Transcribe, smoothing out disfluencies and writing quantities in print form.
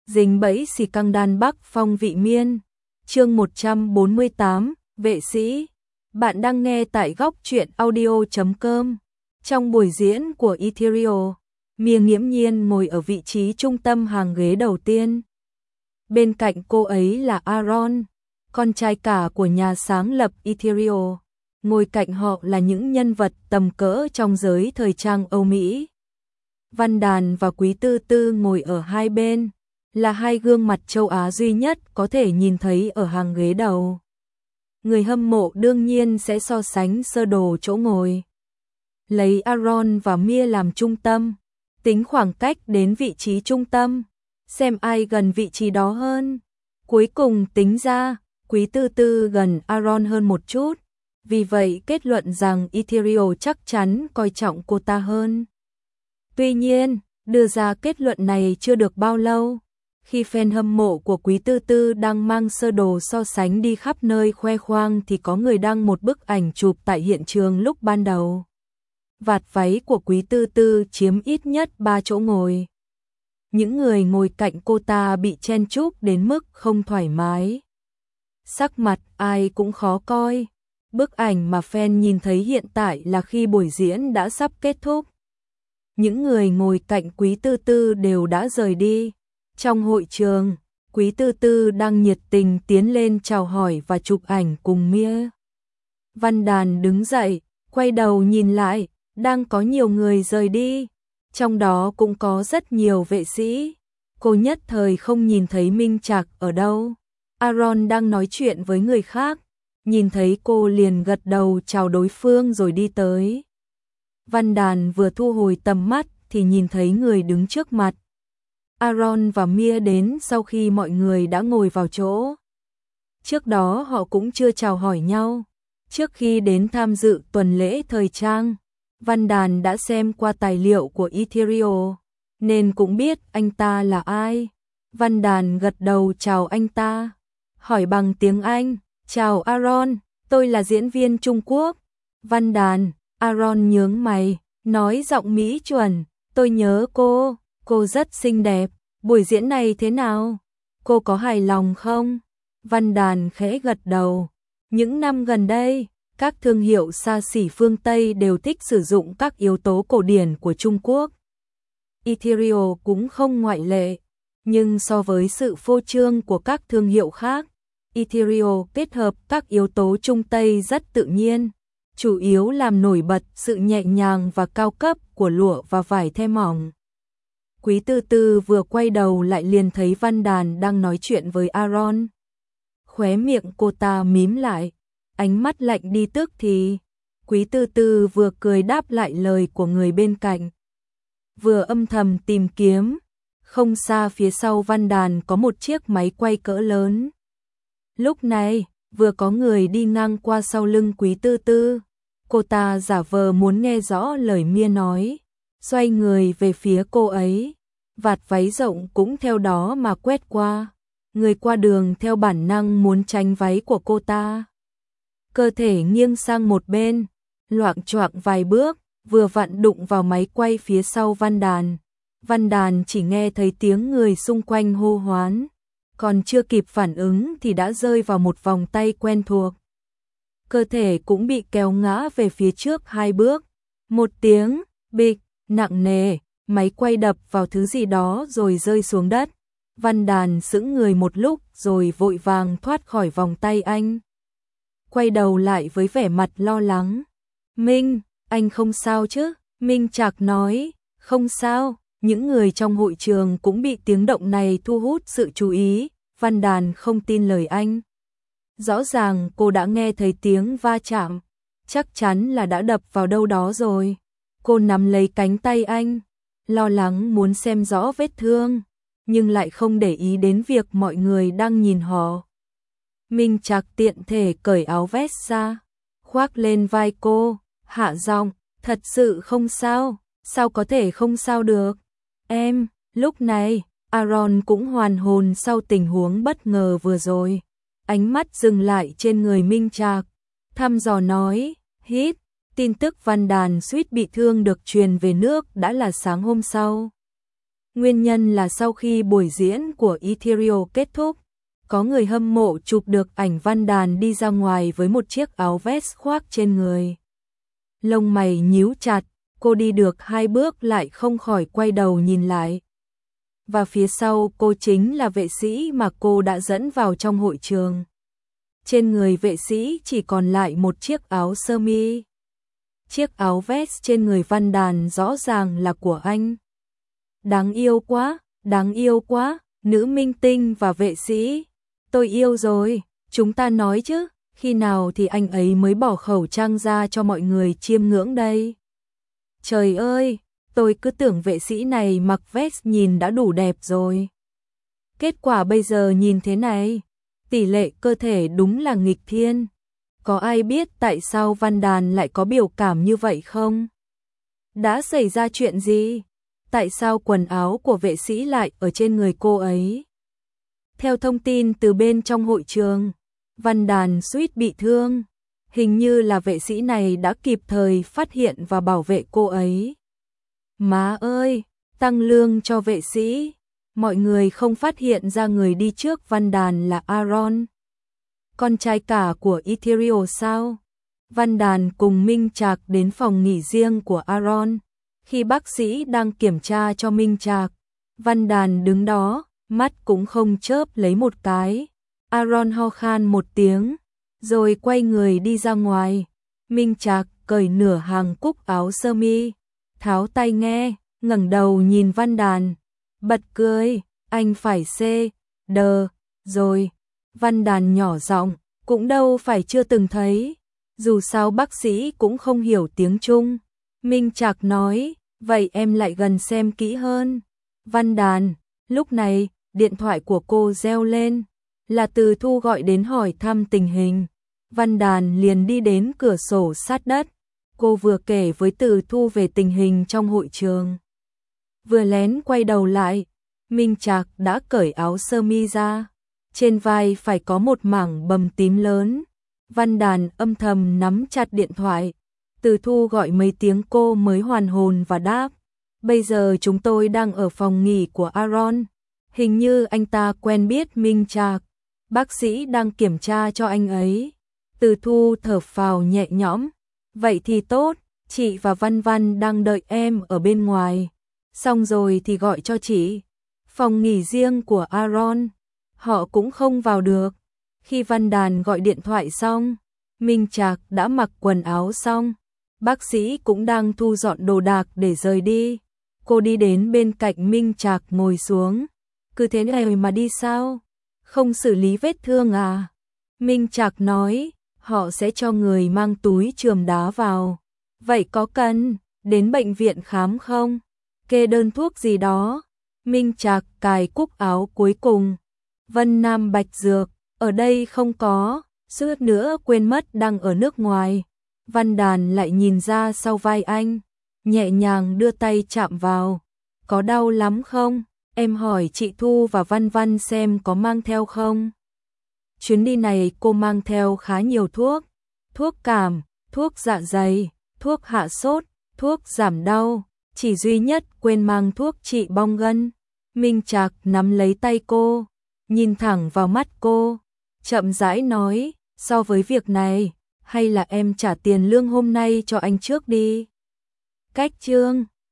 Dính bẫy xì căng đan Bắc Phong vị miên. Chương 148, vệ sĩ. Bạn đang nghe tại góc truyện audio.com. Trong buổi diễn của Ethereal, Mia nghiễm nhiên ngồi ở vị trí trung tâm hàng ghế đầu tiên. Bên cạnh cô ấy là Aaron, con trai cả của nhà sáng lập Ethereal. Ngồi cạnh họ là những nhân vật tầm cỡ trong giới thời trang Âu Mỹ. Văn Đàn và Quý Tư Tư ngồi ở hai bên, là hai gương mặt châu Á duy nhất có thể nhìn thấy ở hàng ghế đầu. Người hâm mộ đương nhiên sẽ so sánh sơ đồ chỗ ngồi. Lấy Aaron và Mia làm trung tâm, tính khoảng cách đến vị trí trung tâm, xem ai gần vị trí đó hơn. Cuối cùng tính ra, Quý Tư Tư gần Aaron hơn một chút, vì vậy kết luận rằng Ethereal chắc chắn coi trọng cô ta hơn. Tuy nhiên, đưa ra kết luận này chưa được bao lâu, khi fan hâm mộ của Quý Tư Tư đang mang sơ đồ so sánh đi khắp nơi khoe khoang thì có người đăng một bức ảnh chụp tại hiện trường lúc ban đầu. Vạt váy của Quý Tư Tư chiếm ít nhất 3 chỗ ngồi. Những người ngồi cạnh cô ta bị chen chúc đến mức không thoải mái. Sắc mặt ai cũng khó coi. Bức ảnh mà fan nhìn thấy hiện tại là khi buổi diễn đã sắp kết thúc. Những người ngồi cạnh Quý Tư Tư đều đã rời đi. Trong hội trường, Quý Tư Tư đang nhiệt tình tiến lên chào hỏi và chụp ảnh cùng Mia. Văn Đàn đứng dậy, quay đầu nhìn lại, đang có nhiều người rời đi, trong đó cũng có rất nhiều vệ sĩ. Cô nhất thời không nhìn thấy Minh Trạc ở đâu. Aaron đang nói chuyện với người khác, nhìn thấy cô liền gật đầu chào đối phương rồi đi tới. Văn Đàn vừa thu hồi tầm mắt thì nhìn thấy người đứng trước mặt. Aaron và Mia đến sau khi mọi người đã ngồi vào chỗ. Trước đó họ cũng chưa chào hỏi nhau. Trước khi đến tham dự tuần lễ thời trang, Văn Đàn đã xem qua tài liệu của Ethereal, nên cũng biết anh ta là ai. Văn Đàn gật đầu chào anh ta, hỏi bằng tiếng Anh, chào Aaron, tôi là diễn viên Trung Quốc. Văn Đàn, Aaron nhướng mày, nói giọng Mỹ chuẩn, tôi nhớ cô rất xinh đẹp, buổi diễn này thế nào? Cô có hài lòng không? Văn Đàn khẽ gật đầu. Những năm gần đây, các thương hiệu xa xỉ phương Tây đều thích sử dụng các yếu tố cổ điển của Trung Quốc. Ethereal cũng không ngoại lệ, nhưng so với sự phô trương của các thương hiệu khác, Ethereal kết hợp các yếu tố Trung Tây rất tự nhiên, chủ yếu làm nổi bật sự nhẹ nhàng và cao cấp của lụa và vải the mỏng. Quý Tư Tư vừa quay đầu lại liền thấy Văn Đàn đang nói chuyện với Aaron. Khóe miệng cô ta mím lại, ánh mắt lạnh đi tức thì. Quý Tư Tư vừa cười đáp lại lời của người bên cạnh, vừa âm thầm tìm kiếm. Không xa phía sau Văn Đàn có một chiếc máy quay cỡ lớn. Lúc này, vừa có người đi ngang qua sau lưng Quý Tư Tư. Cô ta giả vờ muốn nghe rõ lời Mia nói, xoay người về phía cô ấy. Vạt váy rộng cũng theo đó mà quét qua. Người qua đường theo bản năng muốn tránh váy của cô ta. Cơ thể nghiêng sang một bên, loạng choạng vài bước, vừa vặn đụng vào máy quay phía sau Văn Đàn. Văn Đàn chỉ nghe thấy tiếng người xung quanh hô hoán, còn chưa kịp phản ứng thì đã rơi vào một vòng tay quen thuộc. Cơ thể cũng bị kéo ngã về phía trước 2 bước. Một tiếng bịch nặng nề, máy quay đập vào thứ gì đó rồi rơi xuống đất. Văn Đàn sững người một lúc rồi vội vàng thoát khỏi vòng tay anh. Quay đầu lại với vẻ mặt lo lắng. Minh, anh không sao chứ? Minh Trạc nói, không sao. Những người trong hội trường cũng bị tiếng động này thu hút sự chú ý. Văn Đàn không tin lời anh. Rõ ràng cô đã nghe thấy tiếng va chạm, chắc chắn là đã đập vào đâu đó rồi. Cô nắm lấy cánh tay anh, lo lắng muốn xem rõ vết thương, nhưng lại không để ý đến việc mọi người đang nhìn họ. Minh Trạc tiện thể cởi áo vest ra, khoác lên vai cô, hạ giọng, thật sự không sao, sao có thể không sao được? Em, lúc này, Aaron cũng hoàn hồn sau tình huống bất ngờ vừa rồi. Ánh mắt dừng lại trên người Minh Trạc, thăm dò nói, hít. Tin tức Văn Đàn suýt bị thương được truyền về nước đã là sáng hôm sau. Nguyên nhân là sau khi buổi diễn của Ethereal kết thúc, có người hâm mộ chụp được ảnh Văn Đàn đi ra ngoài với một chiếc áo vest khoác trên người. Lông mày nhíu chặt, cô đi được 2 bước lại không khỏi quay đầu nhìn lại. Và phía sau cô chính là vệ sĩ mà cô đã dẫn vào trong hội trường. Trên người vệ sĩ chỉ còn lại một chiếc áo sơ mi. Chiếc áo vest trên người Văn Đàn rõ ràng là của anh. Đáng yêu quá, nữ minh tinh và vệ sĩ. Tôi yêu rồi, chúng ta nói chứ, khi nào thì anh ấy mới bỏ khẩu trang ra cho mọi người chiêm ngưỡng đây. Trời ơi, tôi cứ tưởng vệ sĩ này mặc vest nhìn đã đủ đẹp rồi. Kết quả bây giờ nhìn thế này, tỷ lệ cơ thể đúng là nghịch thiên. Có ai biết tại sao Văn Đàn lại có biểu cảm như vậy không? Đã xảy ra chuyện gì? Tại sao quần áo của vệ sĩ lại ở trên người cô ấy? Theo thông tin từ bên trong hội trường, Văn Đàn suýt bị thương. Hình như là vệ sĩ này đã kịp thời phát hiện và bảo vệ cô ấy. Má ơi, tăng lương cho vệ sĩ. Mọi người không phát hiện ra người đi trước Văn Đàn là Aaron, con trai cả của Ethereal sao? Văn Đàn cùng Minh Trạc đến phòng nghỉ riêng của Aaron. Khi bác sĩ đang kiểm tra cho Minh Trạc, Văn Đàn đứng đó, mắt cũng không chớp lấy một cái. Aaron ho khan một tiếng, rồi quay người đi ra ngoài. Minh Trạc cởi nửa hàng cúc áo sơ mi, tháo tai nghe, ngẩng đầu nhìn Văn Đàn, bật cười, anh phải đờ rồi. Văn Đàn nhỏ giọng, cũng đâu phải chưa từng thấy, dù sao bác sĩ cũng không hiểu tiếng Trung. Minh Trạc nói, vậy em lại gần xem kỹ hơn. Văn Đàn, lúc này, điện thoại của cô reo lên, là Từ Thu gọi đến hỏi thăm tình hình. Văn Đàn liền đi đến cửa sổ sát đất, cô vừa kể với Từ Thu về tình hình trong hội trường. Vừa lén quay đầu lại, Minh Trạc đã cởi áo sơ mi ra, trên vai phải có một mảng bầm tím lớn. Văn Đàn âm thầm nắm chặt điện thoại, Từ Thu gọi mấy tiếng cô mới hoàn hồn và đáp, bây giờ chúng tôi đang ở phòng nghỉ của Aaron, hình như anh ta quen biết Minh Trạc, bác sĩ đang kiểm tra cho anh ấy. Từ Thu thở phào nhẹ nhõm, vậy thì tốt, chị và Văn Văn đang đợi em ở bên ngoài, xong rồi thì gọi cho chị. Phòng nghỉ riêng của Aaron, họ cũng không vào được. Khi Văn Đàn gọi điện thoại xong, Minh Trạc đã mặc quần áo xong, bác sĩ cũng đang thu dọn đồ đạc để rời đi. Cô đi đến bên cạnh Minh Trạc ngồi xuống. Cứ thế này mà đi sao? Không xử lý vết thương à? Minh Trạc nói, họ sẽ cho người mang túi chườm đá vào. Vậy có cần đến bệnh viện khám không? Kê đơn thuốc gì đó. Minh Trạc cài cúc áo cuối cùng. Vân Nam Bạch Dược, ở đây không có, suýt nữa quên mất đang ở nước ngoài. Văn Đàn lại nhìn ra sau vai anh, nhẹ nhàng đưa tay chạm vào. Có đau lắm không? Em hỏi chị Thu và Văn Văn xem có mang theo không? Chuyến đi này cô mang theo khá nhiều thuốc. Thuốc cảm, thuốc dạ dày, thuốc hạ sốt, thuốc giảm đau. Chỉ duy nhất quên mang thuốc trị bong gân. Minh Trạc nắm lấy tay cô, nhìn thẳng vào mắt cô, chậm rãi nói, so với việc này, hay là em trả tiền lương hôm nay cho anh trước đi. Cách chương